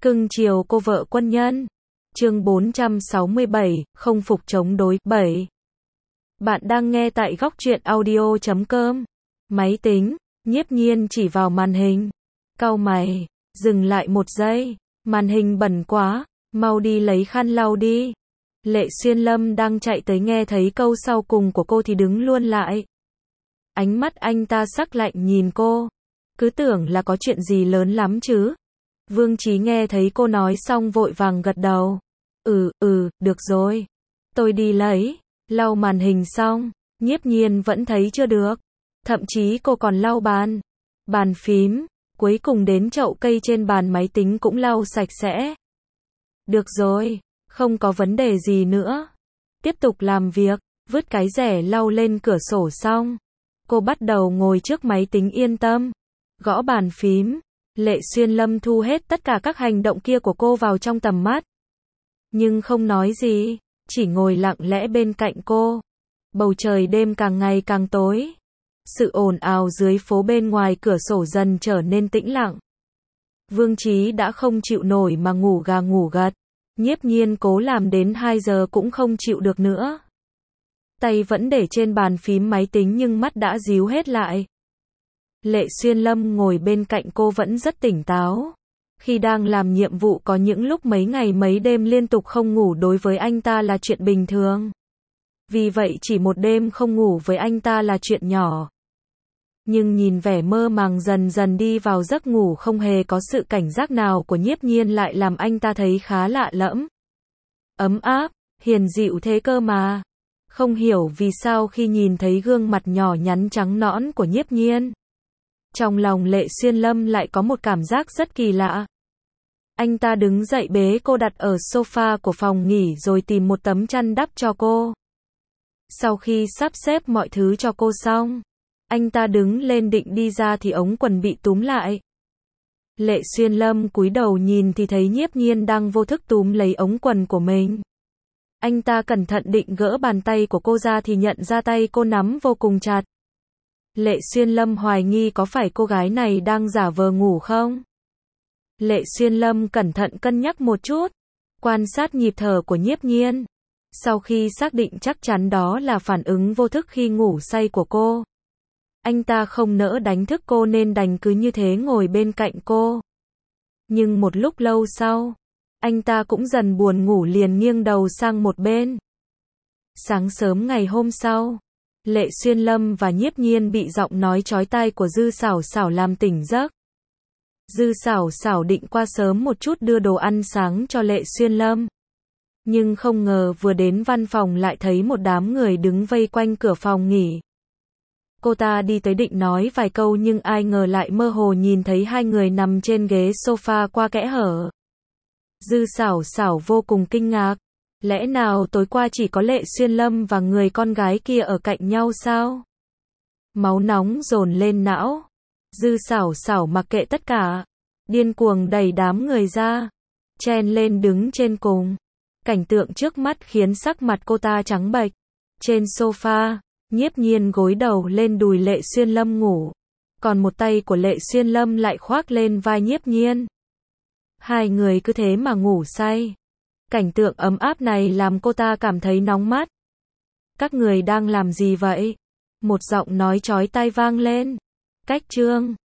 Cưng chiều cô vợ quân nhân. Chương 467, không phục chống đối. 7. Bạn đang nghe tại góc truyện audio.com. Máy tính, Nhiếp Nhiên chỉ vào màn hình. Cau mày, dừng lại một giây. Màn hình bẩn quá, mau đi lấy khăn lau đi. Lệ Xuyên Lâm đang chạy tới nghe thấy câu sau cùng của cô thì đứng luôn lại. Ánh mắt anh ta sắc lạnh nhìn cô. Cứ tưởng là có chuyện gì lớn lắm chứ. Vương Chí nghe thấy cô nói xong vội vàng gật đầu. Được rồi. Tôi đi lấy. Lau màn hình xong, Nhiếp Nhiên vẫn thấy chưa được. Thậm chí cô còn lau bàn phím, cuối cùng đến chậu cây trên bàn máy tính cũng lau sạch sẽ. Được rồi, không có vấn đề gì nữa. Tiếp tục làm việc, vứt cái rẻ lau lên cửa sổ xong. Cô bắt đầu ngồi trước máy tính yên tâm, gõ bàn phím. Lệ Xuyên Lâm thu hết tất cả các hành động kia của cô vào trong tầm mắt. Nhưng không nói gì, chỉ ngồi lặng lẽ bên cạnh cô. Bầu trời đêm càng ngày càng tối. Sự ồn ào dưới phố bên ngoài cửa sổ dần trở nên tĩnh lặng. Vương Chí đã không chịu nổi mà ngủ gà ngủ gật. Nhiếp Nhiên cố làm đến 2 giờ cũng không chịu được nữa. Tay vẫn để trên bàn phím máy tính nhưng mắt đã díu hết lại. Lệ Xuyên Lâm ngồi bên cạnh cô vẫn rất tỉnh táo. Khi đang làm nhiệm vụ có những lúc mấy ngày mấy đêm liên tục không ngủ đối với anh ta là chuyện bình thường. Vì vậy chỉ một đêm không ngủ với anh ta là chuyện nhỏ. Nhưng nhìn vẻ mơ màng dần dần đi vào giấc ngủ không hề có sự cảnh giác nào của Nhiếp Nhiên lại làm anh ta thấy khá lạ lẫm. Ấm áp, hiền dịu thế cơ mà. Không hiểu vì sao khi nhìn thấy gương mặt nhỏ nhắn trắng nõn của Nhiếp Nhiên, trong lòng Lệ Xuyên Lâm lại có một cảm giác rất kỳ lạ. Anh ta đứng dậy bế cô đặt ở sofa của phòng nghỉ rồi tìm một tấm chăn đắp cho cô. Sau khi sắp xếp mọi thứ cho cô xong, anh ta đứng lên định đi ra thì ống quần bị túm lại. Lệ Xuyên Lâm cúi đầu nhìn thì thấy Nhiếp Nhiên đang vô thức túm lấy ống quần của mình. Anh ta cẩn thận định gỡ bàn tay của cô ra thì nhận ra tay cô nắm vô cùng chặt. Lệ Xuyên Lâm hoài nghi có phải cô gái này đang giả vờ ngủ không? Lệ Xuyên Lâm cẩn thận cân nhắc một chút, quan sát nhịp thở của Nhiếp Nhiên. Sau khi xác định chắc chắn đó là phản ứng vô thức khi ngủ say của cô, anh ta không nỡ đánh thức cô nên đành cứ như thế ngồi bên cạnh cô. Nhưng một lúc lâu sau, anh ta cũng dần buồn ngủ liền nghiêng đầu sang một bên. Sáng sớm ngày hôm sau, Lệ Xuyên Lâm và Nhiếp Nhiên bị giọng nói chói tai của Dư Sảo Sảo làm tỉnh giấc. Dư Sảo Sảo định qua sớm một chút đưa đồ ăn sáng cho Lệ Xuyên Lâm. Nhưng không ngờ vừa đến văn phòng lại thấy một đám người đứng vây quanh cửa phòng nghỉ. Cô ta đi tới định nói vài câu nhưng ai ngờ lại mơ hồ nhìn thấy hai người nằm trên ghế sofa qua kẽ hở. Dư Sảo Sảo vô cùng kinh ngạc. Lẽ nào tối qua chỉ có Lệ Xuyên Lâm và người con gái kia ở cạnh nhau sao? Máu nóng dồn lên não. Dư Sảo Sảo mặc kệ tất cả, điên cuồng đẩy đám người ra, chen lên đứng trên cùng. Cảnh tượng trước mắt khiến sắc mặt cô ta trắng bệch. Trên sofa, Nhiếp Nhiên gối đầu lên đùi Lệ Xuyên Lâm ngủ, còn một tay của Lệ Xuyên Lâm lại khoác lên vai Nhiếp Nhiên. Hai người cứ thế mà ngủ say. Cảnh tượng ấm áp này làm cô ta cảm thấy nóng mắt. Các người đang làm gì vậy? Một giọng nói chói tai vang lên. Cách Trương,